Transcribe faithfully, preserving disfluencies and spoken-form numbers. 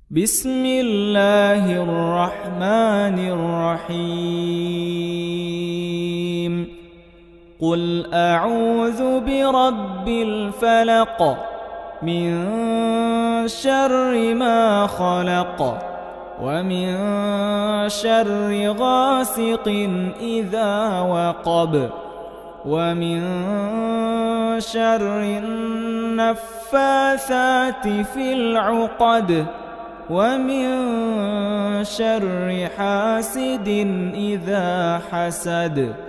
بسم الله الرحمن الرحيم قل أعوذ برب الفلق من شر ما خلق ومن شر غاسق إذا وقب ومن شر النفاثات في العقد ومن شر حاسد إذا حسد.